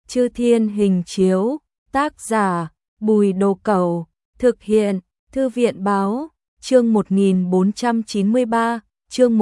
Chư Thiên Hình Chiếu, tác giả Bùi Đồ Cẩu, thực hiện Thư viện Báo, chương 1493, chương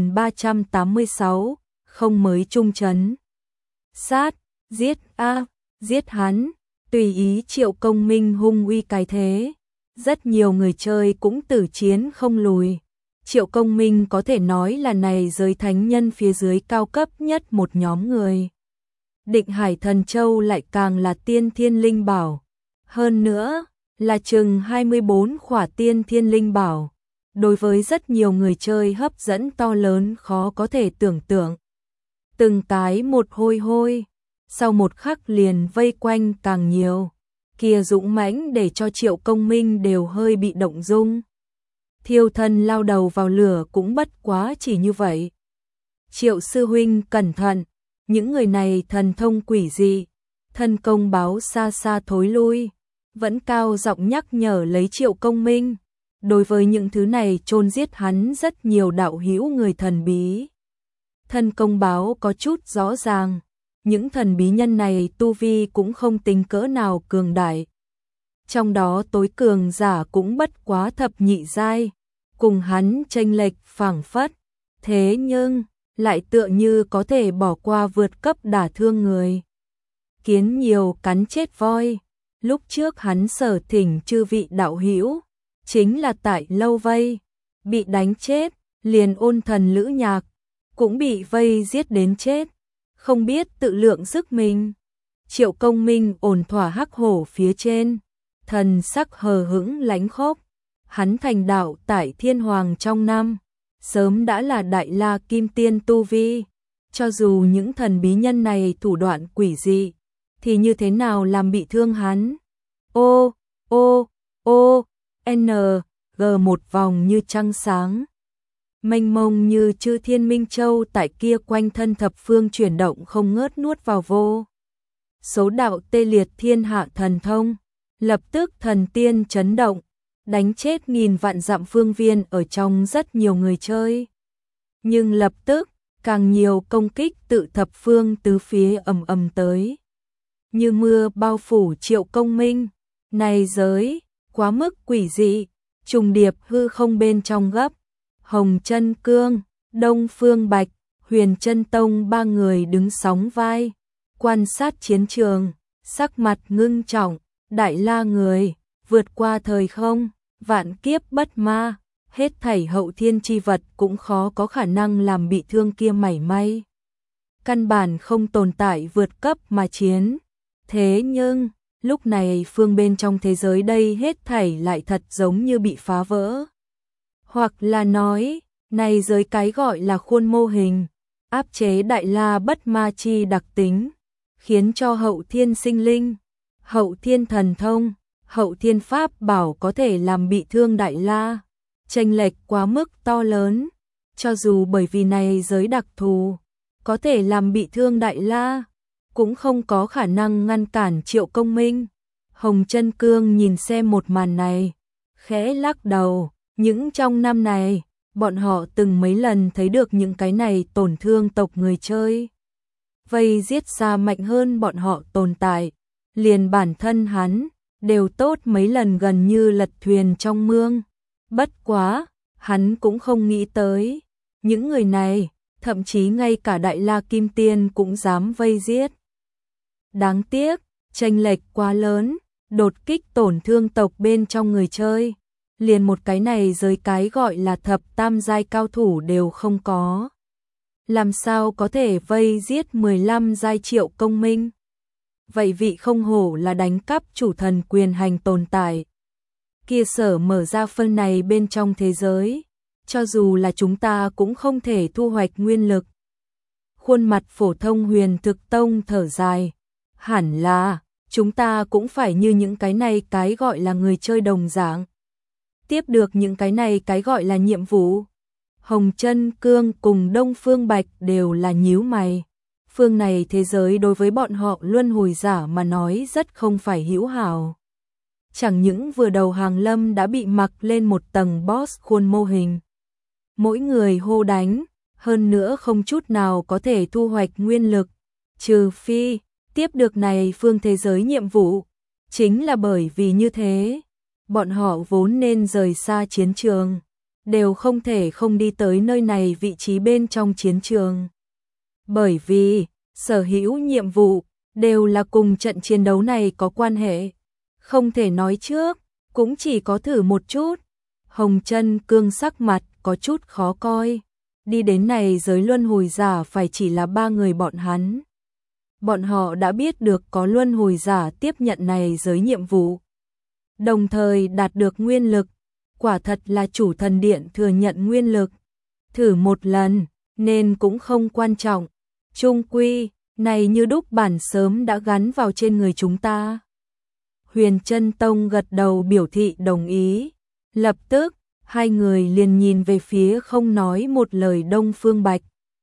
1386, không mới trung trấn. Sát, giết giết hắn, tùy ý Triệu Công Minh hung uy cái thế. Rất nhiều người chơi cũng tử chiến không lùi. Triệu Công Minh có thể nói là này giới thánh nhân phía dưới cao cấp nhất một nhóm người. Định Hải Thần Châu lại càng là tiên thiên linh bảo. Hơn nữa, là chừng 24 khỏa tiên thiên linh bảo. Đối với rất nhiều người chơi hấp dẫn to lớn khó có thể tưởng tượng. Từng cái một hôi hôi, sau một khắc liền vây quanh càng nhiều. Kia dũng mãnh để cho Triệu Công Minh đều hơi bị động dung. Thiêu thân lao đầu vào lửa cũng bất quá chỉ như vậy. Triệu sư huynh cẩn thận, những người này thần thông quỷ dị, thân công báo xa xa thối lui, vẫn cao giọng nhắc nhở lấy Triệu Công Minh. Đối với những thứ này chôn giết hắn rất nhiều đạo hữu người thần bí. Thân công báo có chút rõ ràng, những thần bí nhân này tu vi cũng không tính cỡ nào cường đại. Trong đó tối cường giả cũng bất quá thập nhị giai, cùng hắn chênh lệch phảng phất, thế nhưng lại tựa như có thể bỏ qua vượt cấp đả thương người. Kiến nhiều cắn chết voi, lúc trước hắn sở thỉnh chư vị đạo hữu, chính là tại lâu vây, bị đánh chết, liền ôn thần Lữ Nhạc, cũng bị vây giết đến chết, không biết tự lượng sức mình. Triệu Công Minh ổn thỏa hắc hổ phía trên, thần sắc hờ hững lãnh khốc, hắn thành đạo tại Thiên Hoàng trong năm, sớm đã là Đại La Kim Tiên tu vi, cho dù những thần bí nhân này thủ đoạn quỷ dị, thì như thế nào làm bị thương hắn. G một vòng như trăng sáng, mênh mông như chư thiên minh châu tại kia quanh thân thập phương chuyển động không ngớt nuốt vào vô. Số đạo tê liệt thiên hạ thần thông, lập tức thần tiên chấn động, đánh chết nghìn vạn dặm phương viên ở trong rất nhiều người chơi. Nhưng lập tức, càng nhiều công kích tự thập phương tứ phía ầm ầm tới. Như mưa bao phủ Triệu Công Minh, này giới, quá mức quỷ dị, trùng điệp hư không bên trong gấp. Hồng Chân Cương, Đông Phương Bạch, Huyền Chân Tông ba người đứng sóng vai, quan sát chiến trường, sắc mặt ngưng trọng, Đại La người, vượt qua thời không, vạn kiếp bất ma, hết thảy hậu thiên chi vật cũng khó có khả năng làm bị thương kia mảy may. Căn bản không tồn tại vượt cấp mà chiến. Thế nhưng, lúc này phương bên trong thế giới đây hết thảy lại thật giống như bị phá vỡ. Hoặc là nói, này giới cái gọi là khuôn mô hình, áp chế Đại La bất ma chi đặc tính, khiến cho hậu thiên sinh linh, hậu thiên thần thông, hậu thiên pháp bảo có thể làm bị thương Đại La, chênh lệch quá mức to lớn, cho dù bởi vì này giới đặc thù, có thể làm bị thương Đại La, cũng không có khả năng ngăn cản Triệu Công Minh. Hồng Chân Cương nhìn xem một màn này, khẽ lắc đầu, những trong năm này, bọn họ từng mấy lần thấy được những cái này tổn thương tộc người chơi. Vây giết xa mạnh hơn bọn họ tồn tại, liền bản thân hắn, đều tốt mấy lần gần như lật thuyền trong mương. Bất quá, hắn cũng không nghĩ tới, những người này, thậm chí ngay cả Đại La Kim Tiên cũng dám vây giết. Đáng tiếc, chênh lệch quá lớn, đột kích tổn thương tộc bên trong người chơi. Liền một cái này giới cái gọi là thập tam giai cao thủ đều không có. Làm sao có thể vây giết 15 giai Triệu Công Minh? Vậy vị không hổ là đánh cắp chủ thần quyền hành tồn tại. Kia sở mở ra phân này bên trong thế giới, cho dù là chúng ta cũng không thể thu hoạch nguyên lực. Khuôn mặt phổ thông Huyền Thực Tông thở dài, hẳn là chúng ta cũng phải như những cái này cái gọi là người chơi đồng dạng, tiếp được những cái này cái gọi là nhiệm vụ. Hồng Chân Cương cùng Đông Phương Bạch đều là nhíu mày. Phương này thế giới đối với bọn họ luân hồi giả mà nói rất không phải hữu hảo. Chẳng những vừa đầu hàng lâm đã bị mặc lên một tầng boss khuôn mô hình. Mỗi người hô đánh, hơn nữa không chút nào có thể thu hoạch nguyên lực, trừ phi tiếp được này phương thế giới nhiệm vụ. Chính là bởi vì như thế, bọn họ vốn nên rời xa chiến trường, đều không thể không đi tới nơi này vị trí bên trong chiến trường. Bởi vì, sở hữu nhiệm vụ, đều là cùng trận chiến đấu này có quan hệ. Không thể nói trước, cũng chỉ có thử một chút. Hồng Chân Cương sắc mặt có chút khó coi. Đi đến này giới luân hồi giả phải chỉ là 3 người bọn hắn. Bọn họ đã biết được có luân hồi giả tiếp nhận này giới nhiệm vụ, đồng thời đạt được nguyên lực. Quả thật là chủ thần điện thừa nhận nguyên lực. Thử một lần, nên cũng không quan trọng. Chung quy, này như đúc bản sớm đã gắn vào trên người chúng ta. Huyền Chân Tông gật đầu biểu thị đồng ý. Lập tức, hai người liền nhìn về phía không nói một lời Đông Phương Bạch.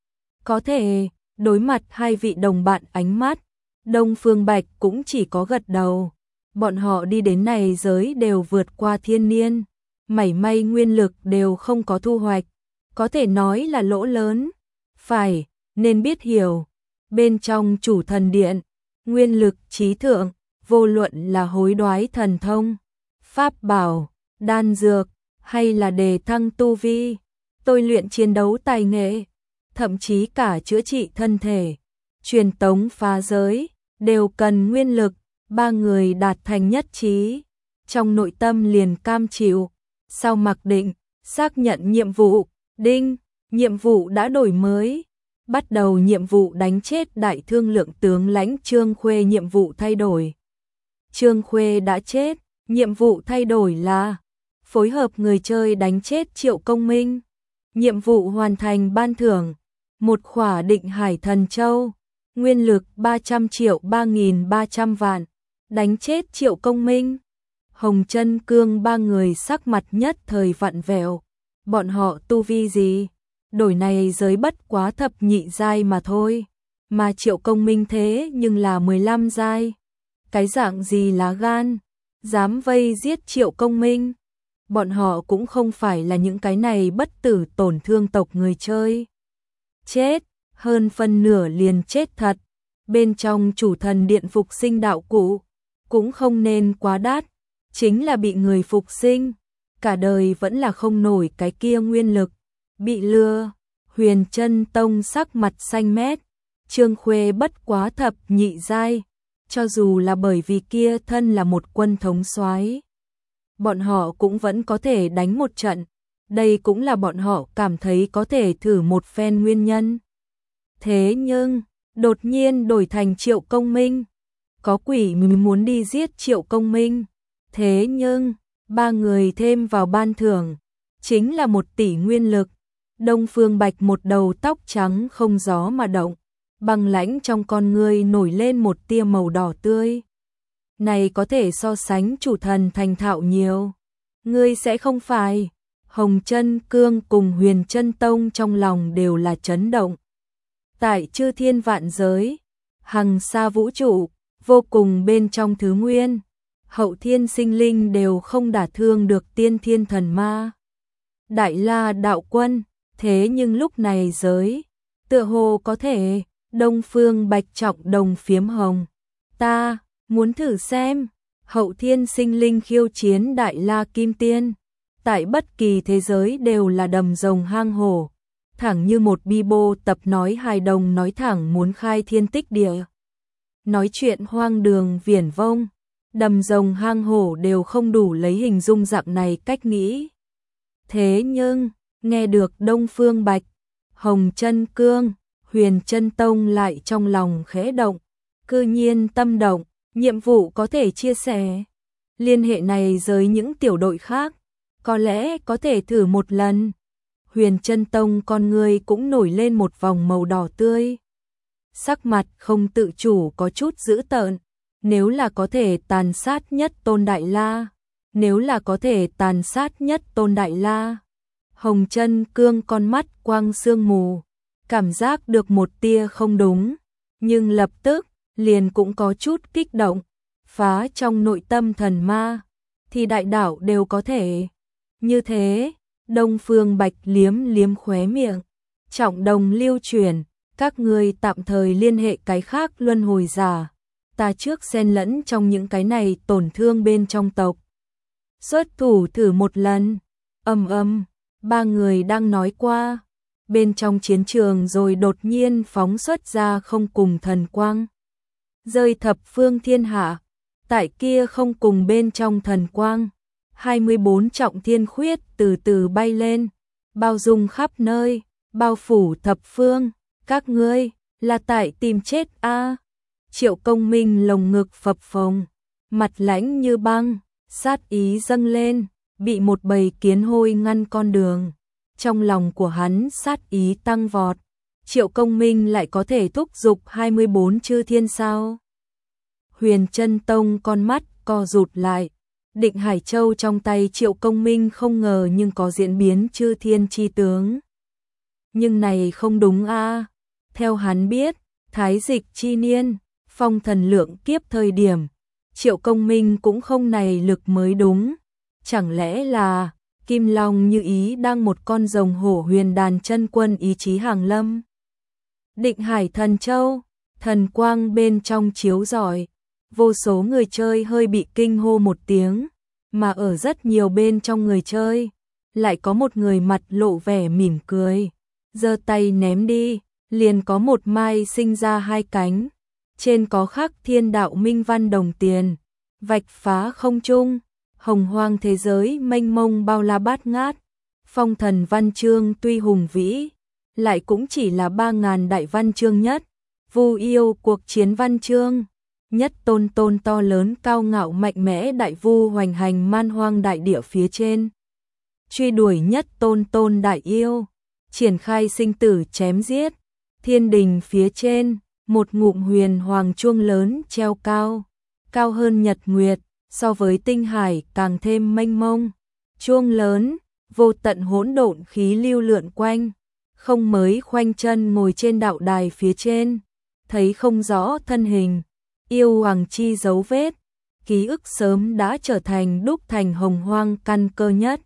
Có thể, đối mặt hai vị đồng bạn ánh mắt, Đông Phương Bạch cũng chỉ có gật đầu. Bọn họ đi đến này giới đều vượt qua thiên niên, mảy may nguyên lực đều không có thu hoạch, có thể nói là lỗ lớn. Phải, nên biết hiểu, bên trong chủ thần điện, nguyên lực trí thượng, vô luận là hối đoái thần thông, pháp bảo, đan dược, hay là đề thăng tu vi, tôi luyện chiến đấu tài nghệ, thậm chí cả chữa trị thân thể, truyền tống phá giới, đều cần nguyên lực. 3 người đạt thành nhất trí, trong nội tâm liền cam chịu. Sau mặc định, xác nhận nhiệm vụ, đinh, nhiệm vụ đã đổi mới. Bắt đầu nhiệm vụ đánh chết đại thương lượng tướng lãnh Trương Khuê. Nhiệm vụ thay đổi. Trương Khuê đã chết, nhiệm vụ thay đổi là phối hợp người chơi đánh chết Triệu Công Minh. Nhiệm vụ hoàn thành, ban thưởng một khỏa Định Hải Thần Châu, nguyên lực 300 triệu 3.300 vạn. Đánh chết Triệu Công Minh. Hồng Chân Cương 3 người sắc mặt nhất thời vặn vẹo. Bọn họ tu vi gì? Đổi này giới bất quá thập nhị giai mà thôi. Mà Triệu Công Minh thế nhưng là 15 giai. Cái dạng gì lá gan? Dám vây giết Triệu Công Minh. Bọn họ cũng không phải là những cái này bất tử tổn thương tộc người chơi. Chết, hơn phân nửa liền chết thật. Bên trong chủ thần điện phục sinh đạo cụ, cũng không nên quá đắt, chính là bị người phục sinh, cả đời vẫn là không nổi cái kia nguyên lực, bị lừa. Huyền Chân Tông sắc mặt xanh mét, Trương Khuê bất quá thập nhị giai, cho dù là bởi vì kia thân là một quân thống soái, bọn họ cũng vẫn có thể đánh một trận, đây cũng là bọn họ cảm thấy có thể thử một phen nguyên nhân. Thế nhưng, đột nhiên đổi thành Triệu Công Minh. Có quỷ mình muốn đi giết Triệu Công Minh. Thế nhưng, 3 người thêm vào ban thưởng, chính là 1 tỷ nguyên lực. Đông Phương Bạch một đầu tóc trắng không gió mà động, băng lãnh trong con ngươi nổi lên một tia màu đỏ tươi. Này có thể so sánh chủ thần thành thạo nhiều. Ngươi sẽ không phải. Hồng Chân Cương cùng Huyền Chân Tông trong lòng đều là chấn động. Tại chư thiên vạn giới, hằng sa vũ trụ, vô cùng bên trong thứ nguyên, hậu thiên sinh linh đều không đả thương được tiên thiên thần ma. Đại La đạo quân, thế nhưng lúc này giới, tựa hồ có thể. Đông Phương Bạch trọng đồng phiếm hồng. Ta muốn thử xem, hậu thiên sinh linh khiêu chiến Đại La Kim Tiên, tại bất kỳ thế giới đều là đầm rồng hang hổ, thẳng như một bi bô tập nói hài đồng nói thẳng muốn khai thiên tích địa. Nói chuyện hoang đường viển vông, đầm rồng hang hổ đều không đủ lấy hình dung dạng này cách nghĩ. Thế nhưng, nghe được Đông Phương Bạch, Hồng Chân Cương, Huyền Chân Tông lại trong lòng khẽ động, cư nhiên tâm động, nhiệm vụ có thể chia sẻ. Liên hệ này với những tiểu đội khác, có lẽ có thể thử một lần. Huyền Chân Tông con người cũng nổi lên một vòng màu đỏ tươi. Sắc mặt không tự chủ có chút dữ tợn, nếu là có thể tàn sát nhất Tôn Đại La, nếu là có thể tàn sát nhất Tôn Đại La. Hồng Chân Cương con mắt quang sương mù, cảm giác được một tia không đúng, nhưng lập tức liền cũng có chút kích động, phá trong nội tâm thần ma, thì đại đảo đều có thể. Như thế, Đông Phương Bạch liếm liếm khóe miệng, trọng đồng lưu truyền, các ngươi tạm thời liên hệ cái khác luân hồi giả, ta trước xen lẫn trong những cái này tổn thương bên trong tộc. Xuất thủ thử một lần, ba người đang nói qua, bên trong chiến trường rồi đột nhiên phóng xuất ra không cùng thần quang. Rơi thập phương thiên hạ, tại kia không cùng bên trong thần quang, 24 trọng thiên khuyết từ từ bay lên, bao dung khắp nơi, bao phủ thập phương, các ngươi là tại tìm chết a? Triệu Công Minh lồng ngực phập phồng, mặt lãnh như băng, sát ý dâng lên, bị một bầy kiến hôi ngăn con đường. Trong lòng của hắn sát ý tăng vọt, Triệu Công Minh lại có thể thúc giục 24 chư thiên sao? Huyền Chân Tông con mắt co rụt lại, Định Hải Châu trong tay Triệu Công Minh không ngờ nhưng có diễn biến chư thiên chi tướng. Nhưng này không đúng a. Theo hắn biết, thái dịch chi niên, phong thần lượng kiếp thời điểm, Triệu Công Minh cũng không này lực mới đúng. Chẳng lẽ là Kim Long như ý đang một con rồng hổ huyền đàn chân quân ý chí hàng lâm. Định Hải Thần Châu, thần quang bên trong chiếu rọi, vô số người chơi hơi bị kinh hô một tiếng, mà ở rất nhiều bên trong người chơi, lại có một người mặt lộ vẻ mỉm cười, giơ tay ném đi, liền có một mai sinh ra hai cánh, trên có khắc thiên đạo minh văn đồng tiền, vạch phá không trung, hồng hoang thế giới mênh mông bao la bát ngát, phong thần văn chương tuy hùng vĩ, lại cũng chỉ là 3.000 đại văn chương nhất, vu yêu cuộc chiến văn chương, nhất tôn tôn to lớn cao ngạo mạnh mẽ đại vu hoành hành man hoang đại địa phía trên, truy đuổi nhất tôn tôn đại yêu, triển khai sinh tử chém giết, thiên đình phía trên, một ngụm huyền hoàng chuông lớn treo cao, cao hơn nhật nguyệt, so với tinh hải càng thêm mênh mông, chuông lớn, vô tận hỗn độn khí lưu lượn quanh, không mới khoanh chân ngồi trên đạo đài phía trên, thấy không rõ thân hình, yêu hoàng chi dấu vết, ký ức sớm đã trở thành đúc thành hồng hoang căn cơ nhất.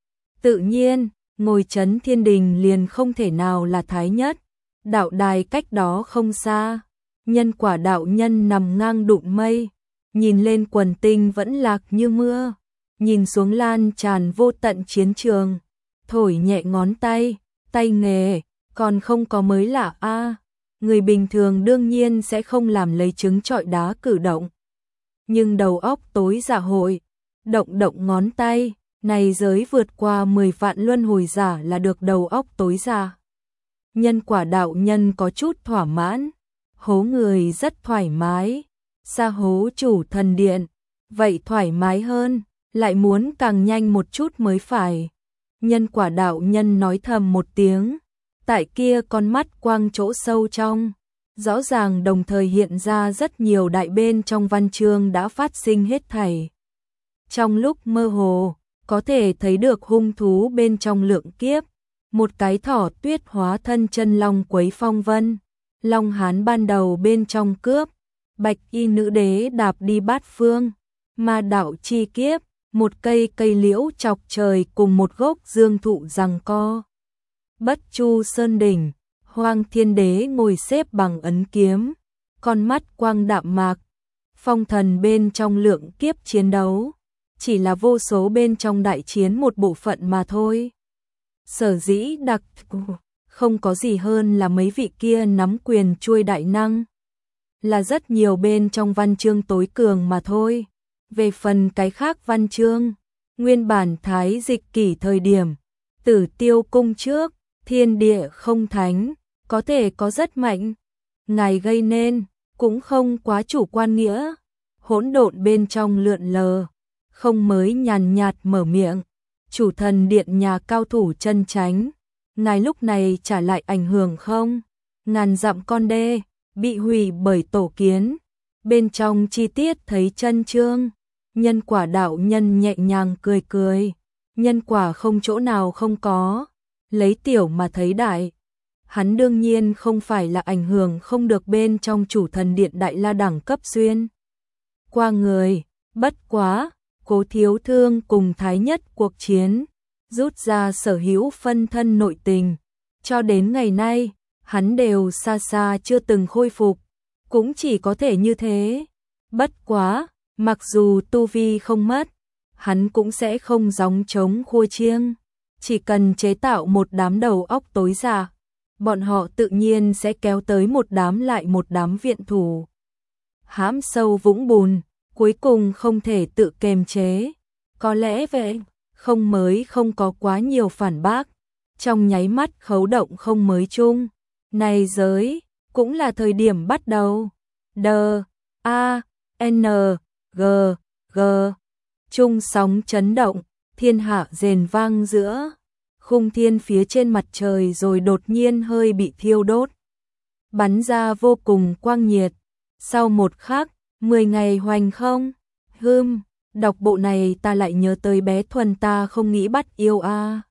Tự nhiên, ngồi chấn thiên đình liền không thể nào là thái nhất, đạo đài cách đó không xa, nhân quả đạo nhân nằm ngang đụng mây, nhìn lên quần tinh vẫn lạc như mưa, nhìn xuống lan tràn vô tận chiến trường, thổi nhẹ ngón tay, tay nghề, còn không có mới lạ a. Người bình thường đương nhiên sẽ không làm lấy trứng trọi đá cử động. Nhưng đầu óc tối dạ hội, động động ngón tay, này giới vượt qua 10 vạn luân hồi giả là được đầu óc tối dạ. Nhân quả đạo nhân có chút thỏa mãn, hố người rất thoải mái, xa hố chủ thần điện, vậy thoải mái hơn, lại muốn càng nhanh một chút mới phải. Nhân quả đạo nhân nói thầm một tiếng, tại kia con mắt quang chỗ sâu trong, rõ ràng đồng thời hiện ra rất nhiều đại bên trong văn chương đã phát sinh hết thảy. Trong lúc mơ hồ, có thể thấy được hung thú bên trong lượng kiếp, một cái thỏ tuyết hóa thân chân long quấy phong vân, long hán ban đầu bên trong cướp, bạch y nữ đế đạp đi bát phương, ma đạo chi kiếp, một cây cây liễu chọc trời cùng một gốc dương thụ giằng co. Bất Chu Sơn Đỉnh, Hoang Thiên Đế ngồi xếp bằng ấn kiếm, con mắt quang đạm mạc, phong thần bên trong lượng kiếp chiến đấu, chỉ là vô số bên trong đại chiến một bộ phận mà thôi. Sở dĩ đặc không có gì hơn là mấy vị kia nắm quyền chuôi đại năng, là rất nhiều bên trong văn chương tối cường mà thôi. Về phần cái khác văn chương, nguyên bản thái dịch kỷ thời điểm, Tử Tiêu cung trước, thiên địa không thánh, có thể có rất mạnh, ngài gây nên, cũng không quá chủ quan nghĩa, hỗn độn bên trong lượn lờ, không mới nhàn nhạt mở miệng, chủ thần điện nhà cao thủ chân chánh, ngài lúc này trả lại ảnh hưởng không? Ngàn dặm con đê, bị hủy bởi tổ kiến, bên trong chi tiết thấy chân chương, nhân quả đạo nhân nhẹ nhàng cười cười, nhân quả không chỗ nào không có, lấy tiểu mà thấy đại. Hắn đương nhiên không phải là ảnh hưởng không được bên trong chủ thần điện đại la đẳng cấp xuyên qua người, bất quá, Cố Thiếu Thương cùng Thái Nhất cuộc chiến, rút ra sở hữu phân thân nội tình, cho đến ngày nay, hắn đều xa xa chưa từng khôi phục, cũng chỉ có thể như thế, Bất quá, mặc dù tu vi không mất, hắn cũng sẽ không gióng trống khua chiêng. Chỉ cần chế tạo một đám đầu óc tối già, bọn họ tự nhiên sẽ kéo tới một đám lại một đám viện thủ. Hãm sâu vũng bùn, cuối cùng không thể tự kềm chế. Có lẽ vậy, không có quá nhiều phản bác. Trong nháy mắt khấu động không mới chung. Này giới, cũng là thời điểm bắt đầu. D-A-N-G G Trung sóng chấn động, thiên hạ rền vang giữa. Khung thiên phía trên mặt trời rồi đột nhiên hơi bị thiêu đốt. Bắn ra vô cùng quang nhiệt. Sau một khắc, 10 ngày hoành không. Đọc bộ này ta lại nhớ tới bé Thuần ta không nghĩ bắt yêu a.